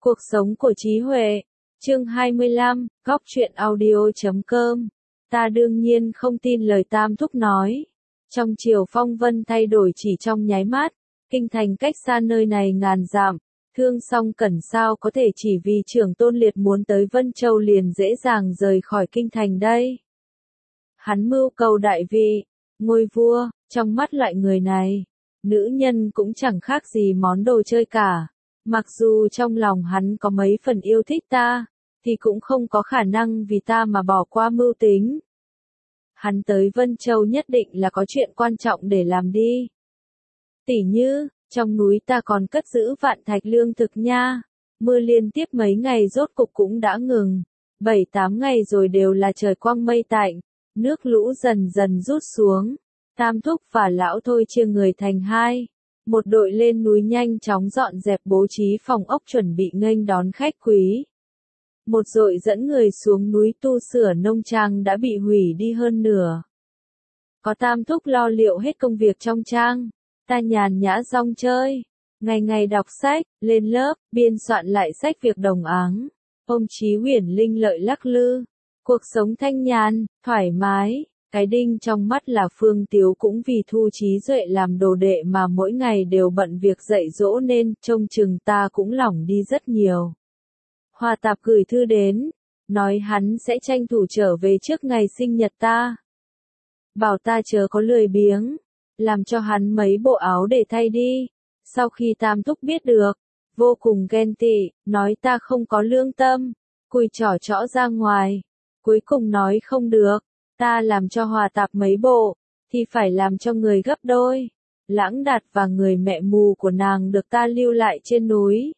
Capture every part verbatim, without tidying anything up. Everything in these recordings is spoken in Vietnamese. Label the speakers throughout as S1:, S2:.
S1: Cuộc sống của trí huệ, chương hai mươi lăm, góc truyện audio chấm com. Ta đương nhiên không tin lời Tam Thúc nói. Trong chiều phong vân thay đổi chỉ trong nháy mắt, kinh thành cách xa nơi này ngàn dặm, Thương Song Cẩn sao có thể chỉ vì trưởng tôn liệt muốn tới Vân Châu liền dễ dàng rời khỏi kinh thành đây. Hắn mưu cầu đại vị, ngôi vua, trong mắt loại người này, nữ nhân cũng chẳng khác gì món đồ chơi cả. Mặc dù trong lòng hắn có mấy phần yêu thích ta, thì cũng không có khả năng vì ta mà bỏ qua mưu tính. Hắn tới Vân Châu nhất định là có chuyện quan trọng để làm đi. Tỉ như, trong núi ta còn cất giữ vạn thạch lương thực nha. Mưa liên tiếp mấy ngày rốt cục cũng đã ngừng. Bảy tám ngày rồi đều là trời quang mây tạnh. Nước lũ dần dần rút xuống. Tam Thúc và Lão Thôi chia người thành hai. Một đội lên núi nhanh chóng dọn dẹp bố trí phòng ốc chuẩn bị nghênh đón khách quý. Một đội dẫn người xuống núi tu sửa nông trang đã bị hủy đi hơn nửa. Có Tam Thúc lo liệu hết công việc trong trang. Ta nhàn nhã rong chơi. Ngày ngày đọc sách, lên lớp, biên soạn lại sách việc đồng áng. Ông Chí Huyền linh lợi lắc lư. Cuộc sống thanh nhàn, thoải mái. Cái đinh trong mắt là Phương Tiếu cũng vì Thu Chí Duệ làm đồ đệ mà mỗi ngày đều bận việc dạy dỗ nên trông chừng ta cũng lỏng đi rất nhiều. Hòa Tạp gửi thư đến, nói hắn sẽ tranh thủ trở về trước ngày sinh nhật ta. Bảo ta chớ có lười biếng, làm cho hắn mấy bộ áo để thay đi. Sau khi Tam Thúc biết được, vô cùng ghen tị, nói ta không có lương tâm, cùi trỏ trõ ra ngoài. Cuối cùng nói không được. Ta làm cho Hòa Tạp mấy bộ, thì phải làm cho người gấp đôi. Lãng Đạt và người mẹ mù của nàng được ta lưu lại trên núi.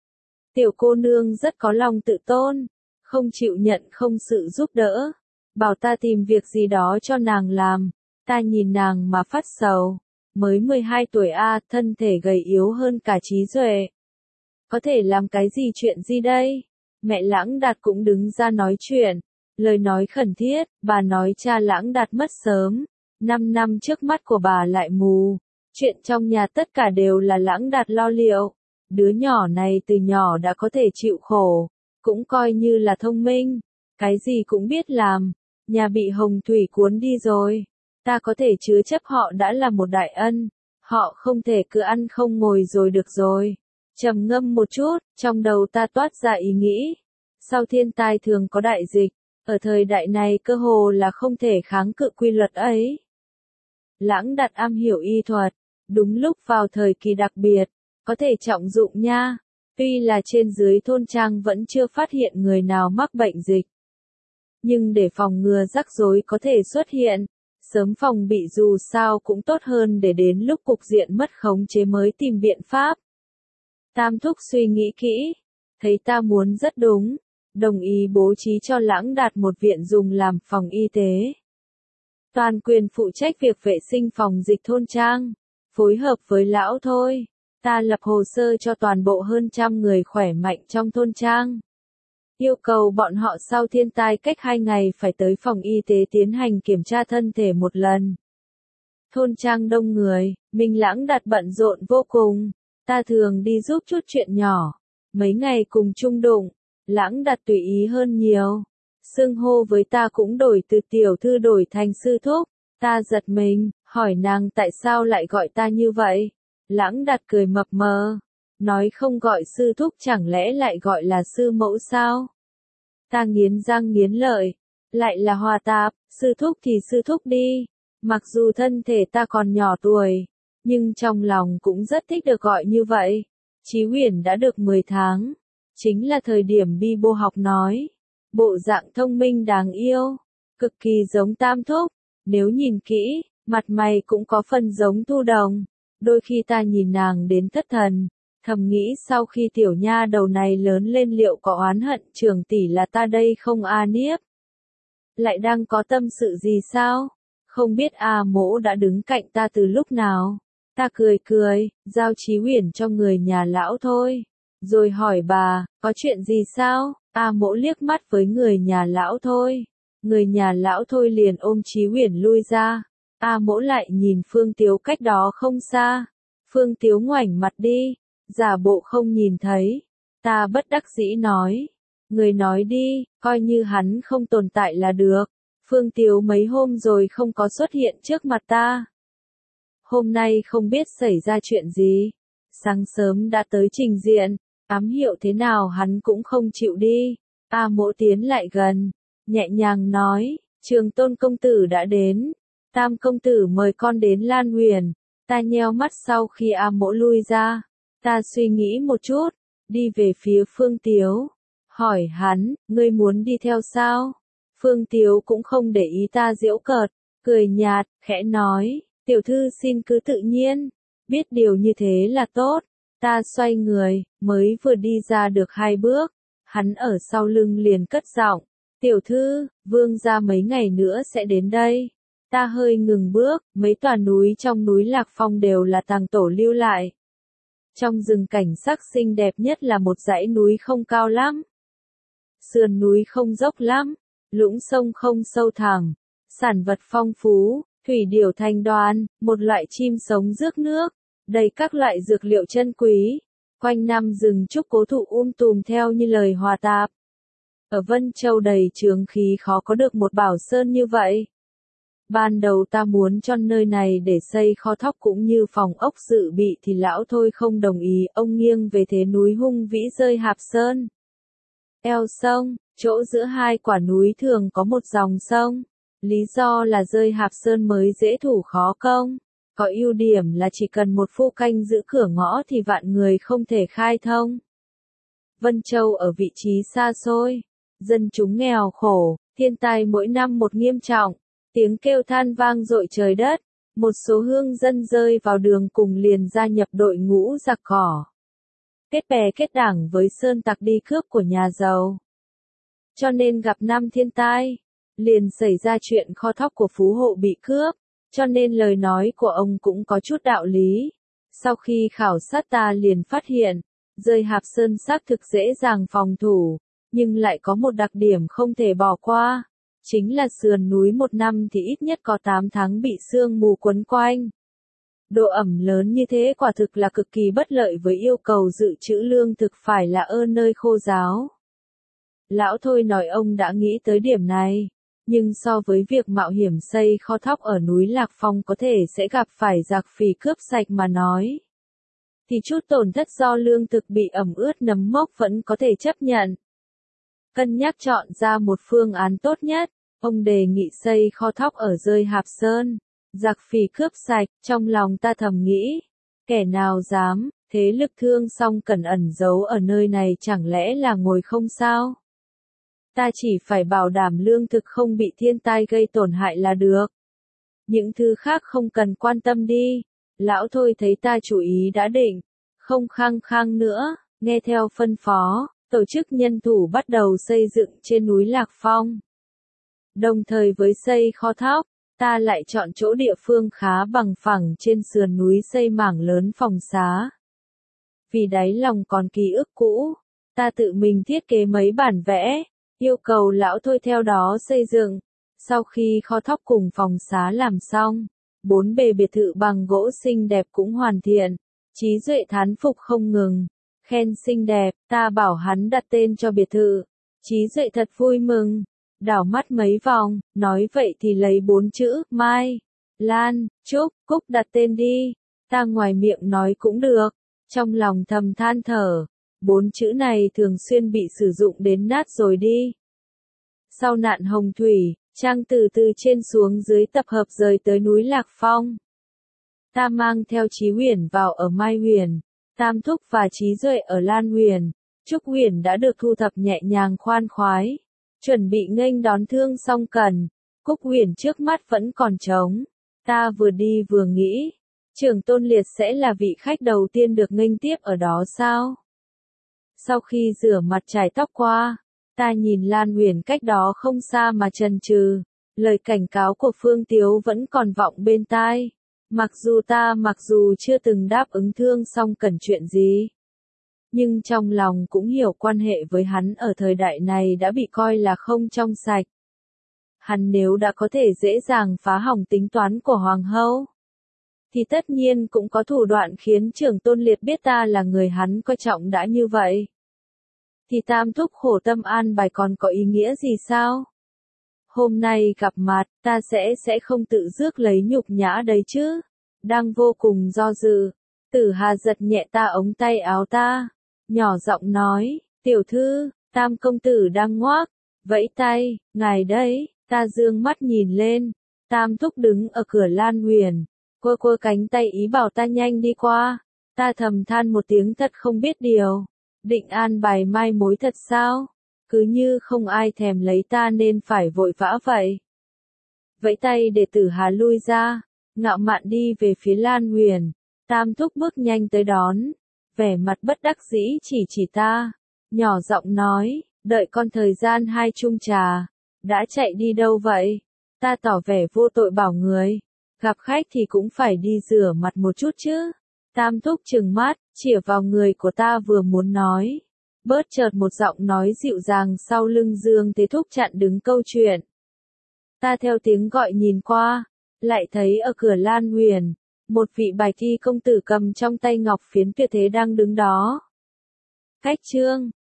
S1: Tiểu cô nương rất có lòng tự tôn, không chịu nhận không sự giúp đỡ. Bảo ta tìm việc gì đó cho nàng làm, ta nhìn nàng mà phát sầu. Mới mười hai tuổi a, thân thể gầy yếu hơn cả Trí Duệ. Có thể làm cái gì chuyện gì đây? Mẹ Lãng Đạt cũng đứng ra nói chuyện. Lời nói khẩn thiết, bà nói cha Lãng Đạt mất sớm, năm năm trước mắt của bà lại mù, chuyện trong nhà tất cả đều là Lãng Đạt lo liệu, đứa nhỏ này từ nhỏ đã có thể chịu khổ, cũng coi như là thông minh, cái gì cũng biết làm, nhà bị hồng thủy cuốn đi rồi, ta có thể chứa chấp họ đã là một đại ân, họ không thể cứ ăn không ngồi rồi được rồi. Trầm ngâm một chút, trong đầu ta toát ra ý nghĩ, sau thiên tai thường có đại dịch. Ở thời đại này cơ hồ là không thể kháng cự quy luật ấy. Lãng Đạt am hiểu y thuật, đúng lúc vào thời kỳ đặc biệt, có thể trọng dụng nha. Tuy là trên dưới thôn trang vẫn chưa phát hiện người nào mắc bệnh dịch. Nhưng để phòng ngừa rắc rối có thể xuất hiện, sớm phòng bị dù sao cũng tốt hơn để đến lúc cục diện mất khống chế mới tìm biện pháp. Tam Thúc suy nghĩ kỹ, thấy ta muốn rất đúng. Đồng ý bố trí cho Lãng Đạt một viện dùng làm phòng y tế. Toàn quyền phụ trách việc vệ sinh phòng dịch thôn trang, phối hợp với Lão Thôi. Ta lập hồ sơ cho toàn bộ hơn trăm người khỏe mạnh trong thôn trang. Yêu cầu bọn họ sau thiên tai cách hai ngày phải tới phòng y tế tiến hành kiểm tra thân thể một lần. Thôn trang đông người, mình Lãng Đạt bận rộn vô cùng. Ta thường đi giúp chút chuyện nhỏ. Mấy ngày cùng chung đụng. Lãng Đạt tùy ý hơn nhiều. Xưng hô với ta cũng đổi từ tiểu thư đổi thành sư thúc. Ta giật mình, hỏi nàng tại sao lại gọi ta như vậy. Lãng Đạt cười mập mờ. Nói không gọi sư thúc chẳng lẽ lại gọi là sư mẫu sao? Ta nghiến răng nghiến lợi. Lại là Hòa Tạp, sư thúc thì sư thúc đi. Mặc dù thân thể ta còn nhỏ tuổi, nhưng trong lòng cũng rất thích được gọi như vậy. Chí Huyền đã được mười tháng. Chính là thời điểm bi bô học nói. Bộ dạng thông minh đáng yêu. Cực kỳ giống Tam Thúc. Nếu nhìn kỹ, mặt mày cũng có phần giống Thu Đồng. Đôi khi ta nhìn nàng đến thất thần. Thầm nghĩ sau khi tiểu nha đầu này lớn lên liệu có oán hận Trường tỷ là ta đây không a niếp. Lại đang có tâm sự gì sao? Không biết A Mỗ đã đứng cạnh ta từ lúc nào. Ta cười cười, giao Chí Huyền cho người nhà Lão Thôi. Rồi hỏi bà, có chuyện gì sao? A Mỗ liếc mắt với người nhà Lão Thôi. Người nhà Lão Thôi liền ôm Chí Huyền lui ra. A Mỗ lại nhìn Phương Tiếu cách đó không xa. Phương Tiếu ngoảnh mặt đi, giả bộ không nhìn thấy. Ta bất đắc dĩ nói. Người nói đi, coi như hắn không tồn tại là được. Phương Tiếu mấy hôm rồi không có xuất hiện trước mặt ta. Hôm nay không biết xảy ra chuyện gì. Sáng sớm đã tới trình diện, ám hiệu thế nào hắn cũng không chịu đi. A Mỗ tiến lại gần, nhẹ nhàng nói, Trường Tôn công tử đã đến. Tam công tử mời con đến Lan Huyền. Ta nheo mắt sau khi A Mỗ lui ra. Ta suy nghĩ một chút, đi về phía Phương Tiếu. Hỏi hắn, ngươi muốn đi theo sao? Phương Tiếu cũng không để ý ta giễu cợt, cười nhạt, khẽ nói, tiểu thư xin cứ tự nhiên, biết điều như thế là tốt. Ta xoay người, mới vừa đi ra được hai bước, hắn ở sau lưng liền cất giọng, tiểu thư, vương gia mấy ngày nữa sẽ đến đây. Ta hơi ngừng bước, mấy tòa núi trong núi Lạc Phong đều là tàng tổ lưu lại. Trong rừng cảnh sắc xinh đẹp nhất là một dãy núi không cao lắm. Sườn núi không dốc lắm, lũng sông không sâu thẳm, sản vật phong phú, thủy điểu thành đoàn, một loại chim sống rước nước, đầy các loại dược liệu chân quý, quanh năm rừng trúc cố thụ um tùm theo như lời hòa tạp. Ở Vân Châu đầy chướng khí khó có được một bảo sơn như vậy. Ban đầu ta muốn cho nơi này để xây kho thóc cũng như phòng ốc dự bị thì lão thôi không đồng ý, ông nghiêng về thế núi hung vĩ rơi Hạp Sơn. Eo sông, chỗ giữa hai quả núi thường có một dòng sông. Lý do là rơi Hạp Sơn mới dễ thủ khó công. Có ưu điểm là chỉ cần một phu canh giữ cửa ngõ thì vạn người không thể khai thông. Vân Châu ở vị trí xa xôi, dân chúng nghèo khổ, thiên tai mỗi năm một nghiêm trọng, tiếng kêu than vang dội trời đất, một số hương dân rơi vào đường cùng liền gia nhập đội ngũ giặc cỏ. Kết bè kết đảng với sơn tặc đi cướp của nhà giàu. Cho nên gặp năm thiên tai, liền xảy ra chuyện kho thóc của phú hộ bị cướp, cho nên lời nói của ông cũng có chút đạo lý. Sau khi khảo sát ta liền phát hiện, rơi Hạp Sơn xác thực dễ dàng phòng thủ, nhưng lại có một đặc điểm không thể bỏ qua, chính là sườn núi một năm thì ít nhất có tám tháng bị sương mù quấn quanh. Độ ẩm lớn như thế quả thực là cực kỳ bất lợi với yêu cầu dự trữ lương thực phải là ở nơi khô ráo. Lão thôi nói ông đã nghĩ tới điểm này, nhưng so với việc mạo hiểm xây kho thóc ở núi Lạc Phong có thể sẽ gặp phải giặc phỉ cướp sạch mà nói, thì chút tổn thất do lương thực bị ẩm ướt nấm mốc vẫn có thể chấp nhận. Cân nhắc chọn ra một phương án tốt nhất, ông đề nghị xây kho thóc ở rơi Hạp Sơn. Giặc phỉ cướp sạch, trong lòng ta thầm nghĩ, kẻ nào dám, thế lực thương song cần ẩn giấu ở nơi này chẳng lẽ là ngồi không sao? Ta chỉ phải bảo đảm lương thực không bị thiên tai gây tổn hại là được. Những thứ khác không cần quan tâm đi. Lão thôi thấy ta chủ ý đã định, không khăng khăng nữa, nghe theo phân phó, tổ chức nhân thủ bắt đầu xây dựng trên núi Lạc Phong. Đồng thời với xây kho thóc, ta lại chọn chỗ địa phương khá bằng phẳng trên sườn núi xây mảng lớn phòng xá. Vì đáy lòng còn ký ức cũ, ta tự mình thiết kế mấy bản vẽ, yêu cầu lão thôi theo đó xây dựng. Sau khi kho thóc cùng phòng xá làm xong, bốn bề biệt thự bằng gỗ xinh đẹp cũng hoàn thiện. Trí Duệ thán phục không ngừng, khen xinh đẹp, ta bảo hắn đặt tên cho biệt thự. Trí Duệ thật vui mừng, đảo mắt mấy vòng, nói vậy thì lấy bốn chữ, Mai, Lan, Trúc, Cúc đặt tên đi. Ta ngoài miệng nói cũng được, trong lòng thầm than thở, bốn chữ này thường xuyên bị sử dụng đến nát rồi đi. Sau nạn hồng thủy, Trang từ từ trên xuống dưới tập hợp rời tới núi Lạc Phong. Ta mang theo Chí Huyền vào ở Mai Huyền, Tam Thúc và Trí Duệ ở Lan Huyền. Trúc Huyền đã được thu thập nhẹ nhàng khoan khoái, chuẩn bị nghênh đón Thương Song Cần. Cúc Huyền trước mắt vẫn còn trống. Ta vừa đi vừa nghĩ, Trường Tôn Liệt sẽ là vị khách đầu tiên được nghênh tiếp ở đó sao? Sau khi rửa mặt chải tóc qua, ta nhìn Lan Huyền cách đó không xa mà chần chừ, lời cảnh cáo của Phương Tiếu vẫn còn vọng bên tai. Mặc dù ta mặc dù chưa từng đáp ứng Thương Song Cần chuyện gì, nhưng trong lòng cũng hiểu quan hệ với hắn ở thời đại này đã bị coi là không trong sạch. Hắn nếu đã có thể dễ dàng phá hỏng tính toán của Hoàng hậu, thì tất nhiên cũng có thủ đoạn khiến Trường Tôn Liệt biết ta là người hắn coi trọng đã như vậy. thì Tam Thúc khổ tâm an bài còn có ý nghĩa gì sao? Hôm nay gặp mặt, ta sẽ sẽ không tự rước lấy nhục nhã đấy chứ. Đang vô cùng do dự, Tử Hà giật nhẹ ta ống tay áo ta, nhỏ giọng nói, tiểu thư, Tam công tử đang ngoác, vẫy tay, ngài đấy, ta dương mắt nhìn lên, Tam Thúc đứng ở cửa Lan Huyền, quơ quơ cánh tay ý bảo ta nhanh đi qua, ta thầm than một tiếng thật không biết điều, định an bài mai mối thật sao, cứ như không ai thèm lấy ta nên phải vội vã vậy. Vẫy tay để Tử Hà lui ra, ngạo mạn đi về phía Lan Huyền, Tam Thúc bước nhanh tới đón, vẻ mặt bất đắc dĩ chỉ chỉ ta, nhỏ giọng nói, đợi con thời gian hai chung trà, đã chạy đi đâu vậy? Ta tỏ vẻ vô tội bảo người, gặp khách thì cũng phải đi rửa mặt một chút chứ. Tam Thúc trừng mắt, chĩa vào người của ta vừa muốn nói. Bớt chợt một giọng nói dịu dàng sau lưng Dương Thế Thúc chặn đứng câu chuyện. Ta theo tiếng gọi nhìn qua, lại thấy ở cửa Lan Huyền, một vị bài thi công tử cầm trong tay ngọc phiến tuyệt thế đang đứng đó. Khách trương,